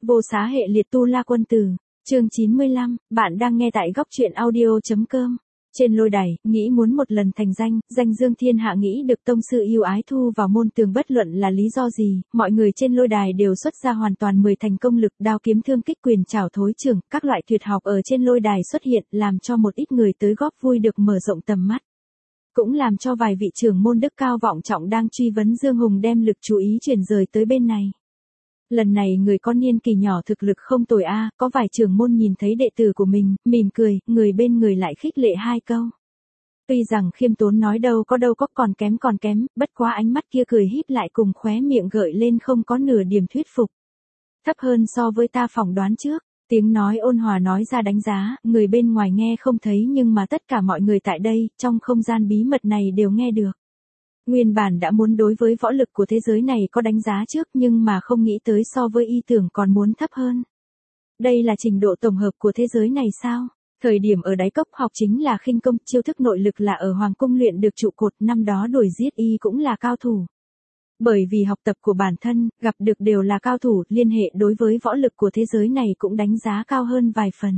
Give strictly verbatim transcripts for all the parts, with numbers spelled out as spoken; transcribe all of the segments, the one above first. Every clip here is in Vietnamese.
Vô xá hệ liệt tu la quân tử, chương chín mươi lăm, bạn đang nghe tại góc truyện audio.com. Trên lôi đài, nghĩ muốn một lần thành danh, danh dương thiên hạ nghĩ được tông sư yêu ái thu vào môn tường bất luận là lý do gì, mọi người trên lôi đài đều xuất ra hoàn toàn mười thành công lực đao kiếm thương kích quyền trảo thối trưởng, các loại tuyệt học ở trên lôi đài xuất hiện làm cho một ít người tới góp vui được mở rộng tầm mắt. Cũng làm cho vài vị trưởng môn đức cao vọng trọng đang truy vấn Dương Hùng đem lực chú ý chuyển rời tới bên này. Lần này người con niên kỳ nhỏ thực lực không tồi a, có vài trưởng môn nhìn thấy đệ tử của mình, mỉm cười, người bên người lại khích lệ hai câu. Tuy rằng khiêm tốn nói đâu có đâu có còn kém còn kém, bất quá ánh mắt kia cười híp lại cùng khóe miệng gợi lên không có nửa điểm thuyết phục. Thấp hơn so với ta phỏng đoán trước, tiếng nói ôn hòa nói ra đánh giá, người bên ngoài nghe không thấy nhưng mà tất cả mọi người tại đây, trong không gian bí mật này đều nghe được. Nguyên bản đã muốn đối với võ lực của thế giới này có đánh giá trước nhưng mà không nghĩ tới so với ý tưởng còn muốn thấp hơn. Đây là trình độ tổng hợp của thế giới này sao? Thời điểm ở đáy cốc học chính là khinh công, chiêu thức nội lực là ở Hoàng Cung luyện được trụ cột, năm đó đuổi giết y cũng là cao thủ. Bởi vì học tập của bản thân, gặp được đều là cao thủ, liên hệ đối với võ lực của thế giới này cũng đánh giá cao hơn vài phần.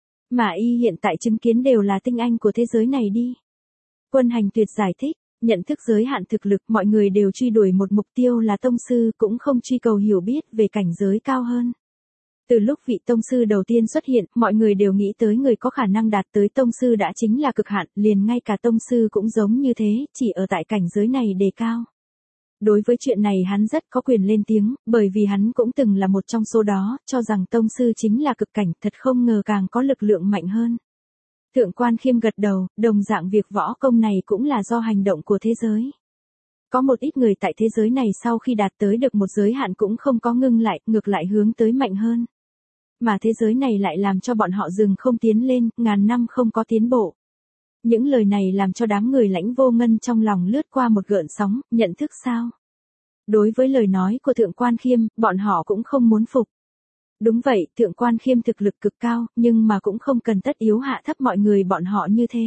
Mà y hiện tại chứng kiến đều là tinh anh của thế giới này đi. Quân Hành Tuyệt giải thích. Nhận thức giới hạn thực lực, mọi người đều truy đuổi một mục tiêu là tông sư, cũng không truy cầu hiểu biết về cảnh giới cao hơn. Từ lúc vị tông sư đầu tiên xuất hiện, mọi người đều nghĩ tới người có khả năng đạt tới tông sư đã chính là cực hạn, liền ngay cả tông sư cũng giống như thế, chỉ ở tại cảnh giới này đề cao. Đối với chuyện này hắn rất có quyền lên tiếng, bởi vì hắn cũng từng là một trong số đó, cho rằng tông sư chính là cực cảnh, thật không ngờ càng có lực lượng mạnh hơn. Thượng Quan Khiêm gật đầu, đồng dạng việc võ công này cũng là do hành động của thế giới. Có một ít người tại thế giới này sau khi đạt tới được một giới hạn cũng không có ngưng lại, ngược lại hướng tới mạnh hơn. Mà thế giới này lại làm cho bọn họ dừng không tiến lên, ngàn năm không có tiến bộ. Những lời này làm cho đám người Lãnh Vô Ngân trong lòng lướt qua một gợn sóng, nhận thức sao? Đối với lời nói của Thượng Quan Khiêm, bọn họ cũng không muốn phục. Đúng vậy, Thượng Quan Khiêm thực lực cực cao, nhưng mà cũng không cần tất yếu hạ thấp mọi người bọn họ như thế.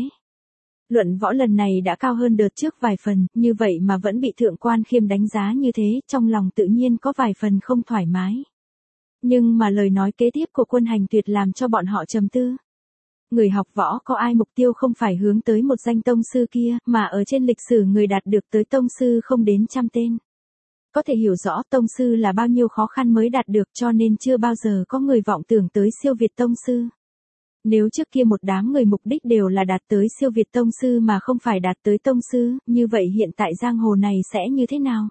Luận võ lần này đã cao hơn đợt trước vài phần, như vậy mà vẫn bị Thượng Quan Khiêm đánh giá như thế, trong lòng tự nhiên có vài phần không thoải mái. Nhưng mà lời nói kế tiếp của Quân Hành Tuyệt làm cho bọn họ trầm tư. Người học võ có ai mục tiêu không phải hướng tới một danh tông sư kia, mà ở trên lịch sử người đạt được tới tông sư không đến trăm tên. Có thể hiểu rõ tông sư là bao nhiêu khó khăn mới đạt được cho nên chưa bao giờ có người vọng tưởng tới siêu việt tông sư. Nếu trước kia một đám người mục đích đều là đạt tới siêu việt tông sư mà không phải đạt tới tông sư, như vậy hiện tại giang hồ này sẽ như thế nào?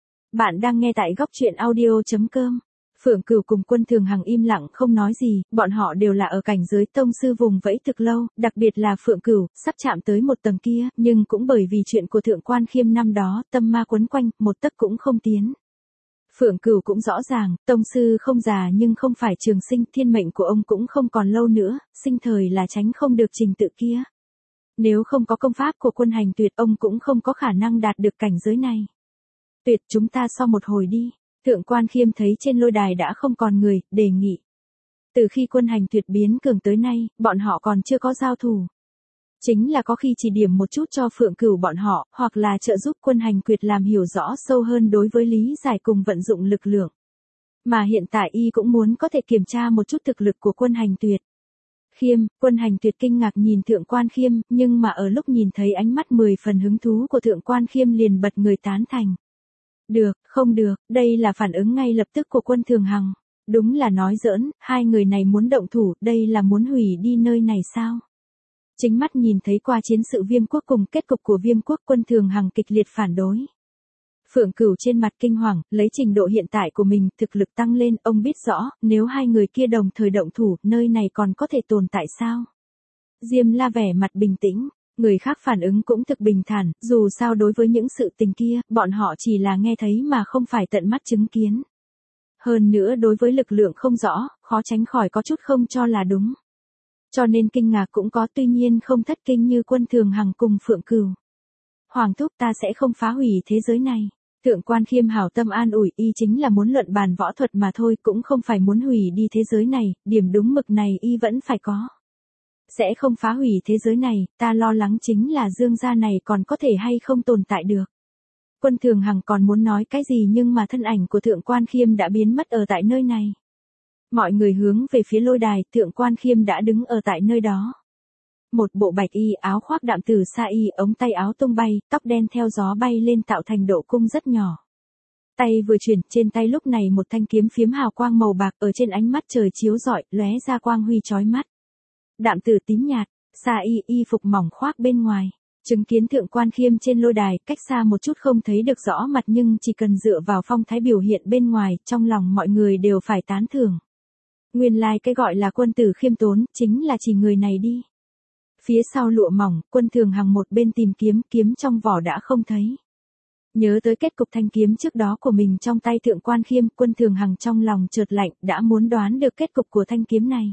Bạn đang nghe tại góc truyện audio.com. Phượng Cửu cùng Quân Thường Hằng im lặng không nói gì, bọn họ đều là ở cảnh giới tông sư vùng vẫy thực lâu, đặc biệt là Phượng Cửu, sắp chạm tới một tầng kia, nhưng cũng bởi vì chuyện của Thượng Quan Khiêm năm đó, tâm ma quấn quanh, một tấc cũng không tiến. Phượng Cửu cũng rõ ràng, tông sư không già nhưng không phải trường sinh, thiên mệnh của ông cũng không còn lâu nữa, sinh thời là tránh không được trình tự kia. Nếu không có công pháp của Quân Hành Tuyệt, ông cũng không có khả năng đạt được cảnh giới này. Tuyệt, chúng ta so một hồi đi. Thượng Quan Khiêm thấy trên lôi đài đã không còn người, đề nghị. Từ khi Quân Hành Tuyệt biến cường tới nay, bọn họ còn chưa có giao thủ. Chính là có khi chỉ điểm một chút cho Phượng Cửu bọn họ, hoặc là trợ giúp Quân Hành Tuyệt làm hiểu rõ sâu hơn đối với lý giải cùng vận dụng lực lượng. Mà hiện tại y cũng muốn có thể kiểm tra một chút thực lực của Quân Hành Tuyệt. Khiêm, Quân Hành Tuyệt kinh ngạc nhìn Thượng Quan Khiêm, nhưng mà ở lúc nhìn thấy ánh mắt mười phần hứng thú của Thượng Quan Khiêm liền bật người tán thành. Được, không được, đây là phản ứng ngay lập tức của Quân Thường Hằng. Đúng là nói giỡn, hai người này muốn động thủ, đây là muốn hủy đi nơi này sao? Chính mắt nhìn thấy qua chiến sự Viêm Quốc cùng kết cục của Viêm Quốc, Quân Thường Hằng kịch liệt phản đối. Phượng Cửu trên mặt kinh hoàng, lấy trình độ hiện tại của mình, thực lực tăng lên, ông biết rõ, nếu hai người kia đồng thời động thủ, nơi này còn có thể tồn tại sao? Diêm La vẻ mặt bình tĩnh. Người khác phản ứng cũng thực bình thản, dù sao đối với những sự tình kia, bọn họ chỉ là nghe thấy mà không phải tận mắt chứng kiến. Hơn nữa đối với lực lượng không rõ, khó tránh khỏi có chút không cho là đúng. Cho nên kinh ngạc cũng có, tuy nhiên không thất kinh như Quân Thường Hằng cùng Phượng Cửu. Hoàng thúc, ta sẽ không phá hủy thế giới này. Thượng Quan Khiêm hảo tâm an ủi, y chính là muốn luận bàn võ thuật mà thôi, cũng không phải muốn hủy đi thế giới này, điểm đúng mực này y vẫn phải có. Sẽ không phá hủy thế giới này, ta lo lắng chính là Dương gia này còn có thể hay không tồn tại được. Quân Thường Hằng còn muốn nói cái gì nhưng mà thân ảnh của Thượng Quan Khiêm đã biến mất ở tại nơi này. Mọi người hướng về phía lôi đài, Thượng Quan Khiêm đã đứng ở tại nơi đó. Một bộ bạch y, áo khoác đạm tử sa y, ống tay áo tung bay, tóc đen theo gió bay lên tạo thành độ cung rất nhỏ. Tay vừa chuyển, trên tay lúc này một thanh kiếm phiếm hào quang màu bạc, ở trên ánh mắt trời chiếu rọi, lóe ra quang huy chói mắt. Đạm tử tím nhạt, sa y y phục mỏng khoác bên ngoài. Chứng kiến Thượng Quan Khiêm trên lôi đài, cách xa một chút không thấy được rõ mặt nhưng chỉ cần dựa vào phong thái biểu hiện bên ngoài, trong lòng mọi người đều phải tán thưởng. Nguyên lai like cái gọi là quân tử khiêm tốn, chính là chỉ người này đi. Phía sau lụa mỏng, Quân Thường Hằng một bên tìm kiếm, kiếm trong vỏ đã không thấy. Nhớ tới kết cục thanh kiếm trước đó của mình trong tay Thượng Quan Khiêm, Quân Thường Hằng trong lòng chợt lạnh, đã muốn đoán được kết cục của thanh kiếm này.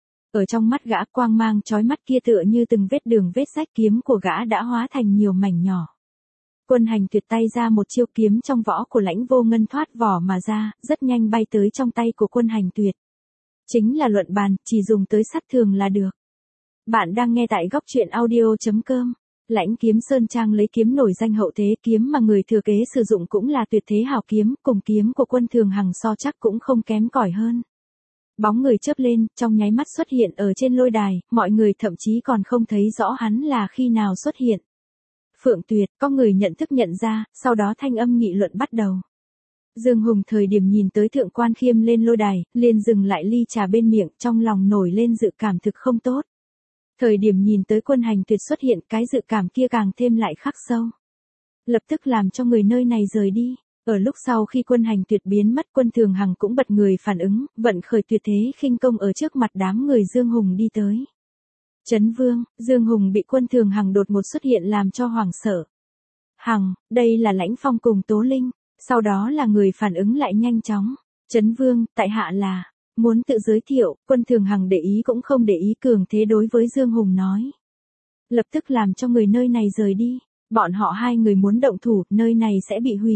Ở trong mắt gã, quang mang chói mắt kia tựa như từng vết đường vết rách, kiếm của gã đã hóa thành nhiều mảnh nhỏ. Quân Hành Tuyệt tay ra một chiêu, kiếm trong vỏ của Lãnh Vô Ngân thoát vỏ mà ra, rất nhanh bay tới trong tay của Quân Hành Tuyệt. Chính là luận bàn, chỉ dùng tới sát thường là được. Bạn đang nghe tại góc truyện audio chấm com. Lãnh Kiếm Sơn Trang lấy kiếm nổi danh hậu thế, kiếm mà người thừa kế sử dụng cũng là tuyệt thế hào kiếm, cùng kiếm của Quân Thường Hằng so chắc cũng không kém cỏi hơn. Bóng người chớp lên, trong nháy mắt xuất hiện ở trên lôi đài, mọi người thậm chí còn không thấy rõ hắn là khi nào xuất hiện. Phượng Tuyệt, có người nhận thức nhận ra, sau đó thanh âm nghị luận bắt đầu. Dương Hùng thời điểm nhìn tới Thượng Quan Khiêm lên lôi đài, liền dừng lại ly trà bên miệng, trong lòng nổi lên dự cảm thực không tốt. Thời điểm nhìn tới Quân Hành Tuyệt xuất hiện, cái dự cảm kia càng thêm lại khắc sâu. Lập tức làm cho người nơi này rời đi. Ở lúc sau khi Quân Hành Tuyệt biến mất, Quân Thường Hằng cũng bật người phản ứng, vận khởi tuyệt thế khinh công ở trước mặt đám người Dương Hùng đi tới. Trấn Vương, Dương Hùng bị Quân Thường Hằng đột ngột xuất hiện làm cho hoảng sợ. Hằng, đây là Lãnh Phong cùng Tố Linh, sau đó là người phản ứng lại nhanh chóng. Trấn Vương, tại hạ là, muốn tự giới thiệu, Quân Thường Hằng để ý cũng không để ý, cường thế đối với Dương Hùng nói. Lập tức làm cho người nơi này rời đi, bọn họ hai người muốn động thủ, nơi này sẽ bị hủy.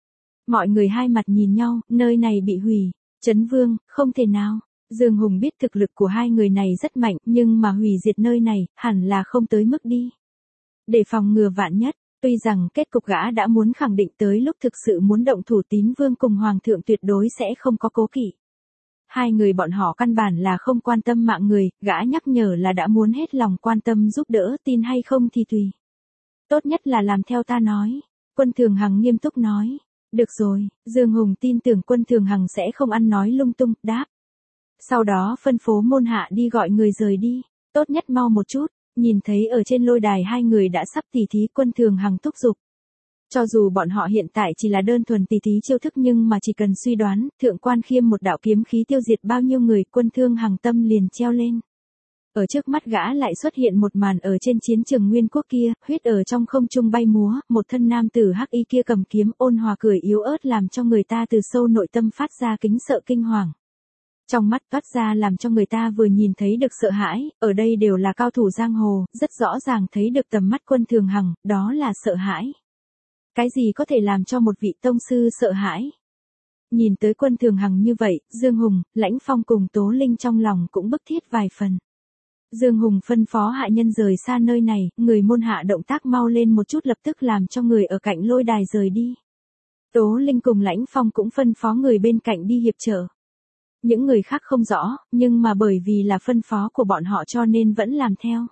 Mọi người hai mặt nhìn nhau, nơi này bị hủy. Trấn Vương, không thể nào. Dương Hùng biết thực lực của hai người này rất mạnh, nhưng mà hủy diệt nơi này, hẳn là không tới mức đi. Để phòng ngừa vạn nhất, tuy rằng kết cục gã đã muốn khẳng định tới lúc thực sự muốn động thủ, Tín Vương cùng Hoàng thượng tuyệt đối sẽ không có cố kỵ. Hai người bọn họ căn bản là không quan tâm mạng người, gã nhắc nhở là đã muốn hết lòng quan tâm giúp đỡ, tin hay không thì tùy. Tốt nhất là làm theo ta nói. Quân Thường Hằng nghiêm túc nói. Được rồi, Dương Hùng tin tưởng Quân Thường Hằng sẽ không ăn nói lung tung, đáp. Sau đó phân phố môn hạ đi gọi người rời đi, tốt nhất mau một chút, nhìn thấy ở trên lôi đài hai người đã sắp tỉ thí, Quân Thường Hằng thúc giục. Cho dù bọn họ hiện tại chỉ là đơn thuần tỉ thí chiêu thức nhưng mà chỉ cần suy đoán, Thượng Quan Khiêm một đạo kiếm khí tiêu diệt bao nhiêu người, Quân Thương Hằng tâm liền treo lên. Ở trước mắt gã lại xuất hiện một màn ở trên chiến trường Nguyên Quốc kia, huyết ở trong không trung bay múa, một thân nam tử hắc y kia cầm kiếm ôn hòa cười yếu ớt làm cho người ta từ sâu nội tâm phát ra kính sợ kinh hoàng. Trong mắt toát ra làm cho người ta vừa nhìn thấy được sợ hãi, ở đây đều là cao thủ giang hồ, rất rõ ràng thấy được tầm mắt Quân Thường Hằng, đó là sợ hãi. Cái gì có thể làm cho một vị tông sư sợ hãi? Nhìn tới Quân Thường Hằng như vậy, Dương Hùng, Lãnh Phong cùng Tố Linh trong lòng cũng bức thiết vài phần. Dương Hùng phân phó hạ nhân rời xa nơi này, người môn hạ động tác mau lên một chút, lập tức làm cho người ở cạnh lôi đài rời đi. Tố Linh cùng Lãnh Phong cũng phân phó người bên cạnh đi hiệp trợ. Những người khác không rõ, nhưng mà bởi vì là phân phó của bọn họ cho nên vẫn làm theo.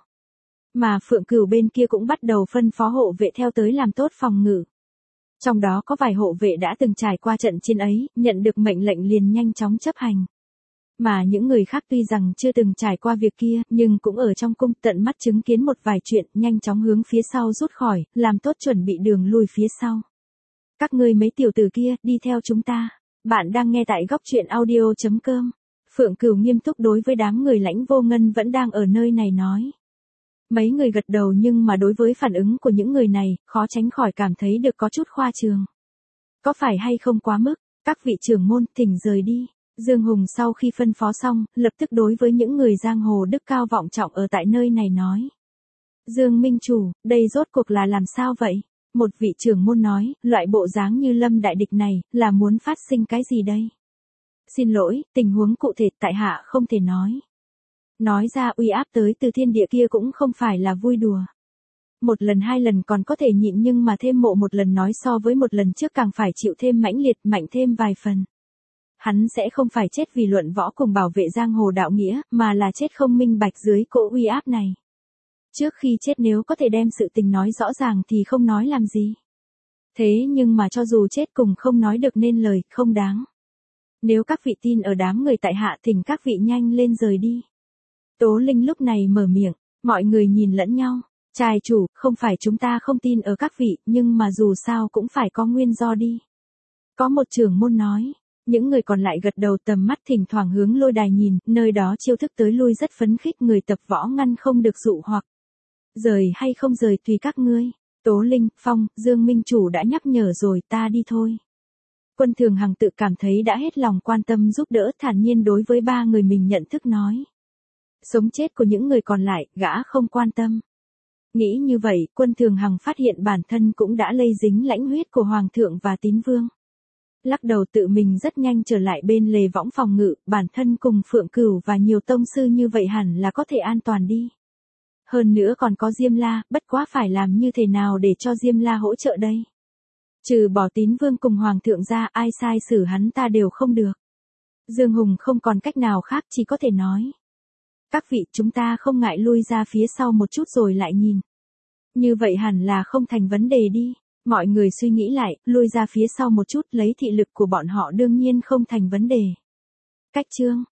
Mà Phượng Cửu bên kia cũng bắt đầu phân phó hộ vệ theo tới làm tốt phòng ngự. Trong đó có vài hộ vệ đã từng trải qua trận chiến ấy, nhận được mệnh lệnh liền nhanh chóng chấp hành. Mà những người khác tuy rằng chưa từng trải qua việc kia, nhưng cũng ở trong cung tận mắt chứng kiến một vài chuyện, nhanh chóng hướng phía sau rút khỏi, làm tốt chuẩn bị đường lui phía sau. Các ngươi mấy tiểu tử kia, đi theo chúng ta. Bạn đang nghe tại góc truyện audio chấm com. Phượng Cửu nghiêm túc đối với đám người Lãnh Vô Ngân vẫn đang ở nơi này nói. Mấy người gật đầu nhưng mà đối với phản ứng của những người này, khó tránh khỏi cảm thấy được có chút khoa trương. Có phải hay không quá mức, các vị trưởng môn, thỉnh rời đi. Dương Hùng sau khi phân phó xong, lập tức đối với những người giang hồ đức cao vọng trọng ở tại nơi này nói. Dương Minh Chủ, đây rốt cuộc là làm sao vậy? Một vị trưởng môn nói, loại bộ dáng như Lâm đại địch này, là muốn phát sinh cái gì đây? Xin lỗi, tình huống cụ thể tại hạ không thể nói. Nói ra uy áp tới từ thiên địa kia cũng không phải là vui đùa. Một lần hai lần còn có thể nhịn nhưng mà thêm mộ một lần nói so với một lần trước càng phải chịu thêm mãnh liệt, mạnh thêm vài phần. Hắn sẽ không phải chết vì luận võ cùng bảo vệ giang hồ đạo nghĩa, mà là chết không minh bạch dưới cỗ uy áp này. Trước khi chết nếu có thể đem sự tình nói rõ ràng thì không nói làm gì. Thế nhưng mà cho dù chết cùng không nói được nên lời, không đáng. Nếu các vị tin ở đám người tại hạ thỉnh các vị nhanh lên rời đi. Tố Linh lúc này mở miệng, mọi người nhìn lẫn nhau. Trai chủ, không phải chúng ta không tin ở các vị, nhưng mà dù sao cũng phải có nguyên do đi. Có một trưởng môn nói, những người còn lại gật đầu tầm mắt thỉnh thoảng hướng lôi đài nhìn, nơi đó chiêu thức tới lui rất phấn khích người tập võ ngăn không được dụ hoặc. Rời hay không rời tùy các ngươi. Tố Linh, Phong, Dương Minh Chủ đã nhắc nhở rồi, ta đi thôi. Quân Thường Hằng tự cảm thấy đã hết lòng quan tâm giúp đỡ, thản nhiên đối với ba người mình nhận thức nói. Sống chết của những người còn lại, gã không quan tâm. Nghĩ như vậy, Quân Thường Hằng phát hiện bản thân cũng đã lây dính lãnh huyết của Hoàng thượng và Tín Vương. Lắc đầu tự mình rất nhanh trở lại bên lề võng phòng ngự, bản thân cùng Phượng Cửu và nhiều tông sư như vậy hẳn là có thể an toàn đi. Hơn nữa còn có Diêm La, bất quá phải làm như thế nào để cho Diêm La hỗ trợ đây. Trừ bỏ Tín Vương cùng Hoàng thượng ra, ai sai xử hắn ta đều không được. Dương Hùng không còn cách nào khác, chỉ có thể nói. Các vị, chúng ta không ngại lui ra phía sau một chút rồi lại nhìn. Như vậy hẳn là không thành vấn đề đi. Mọi người suy nghĩ lại, lui ra phía sau một chút, lấy thị lực của bọn họ đương nhiên không thành vấn đề. Cách chương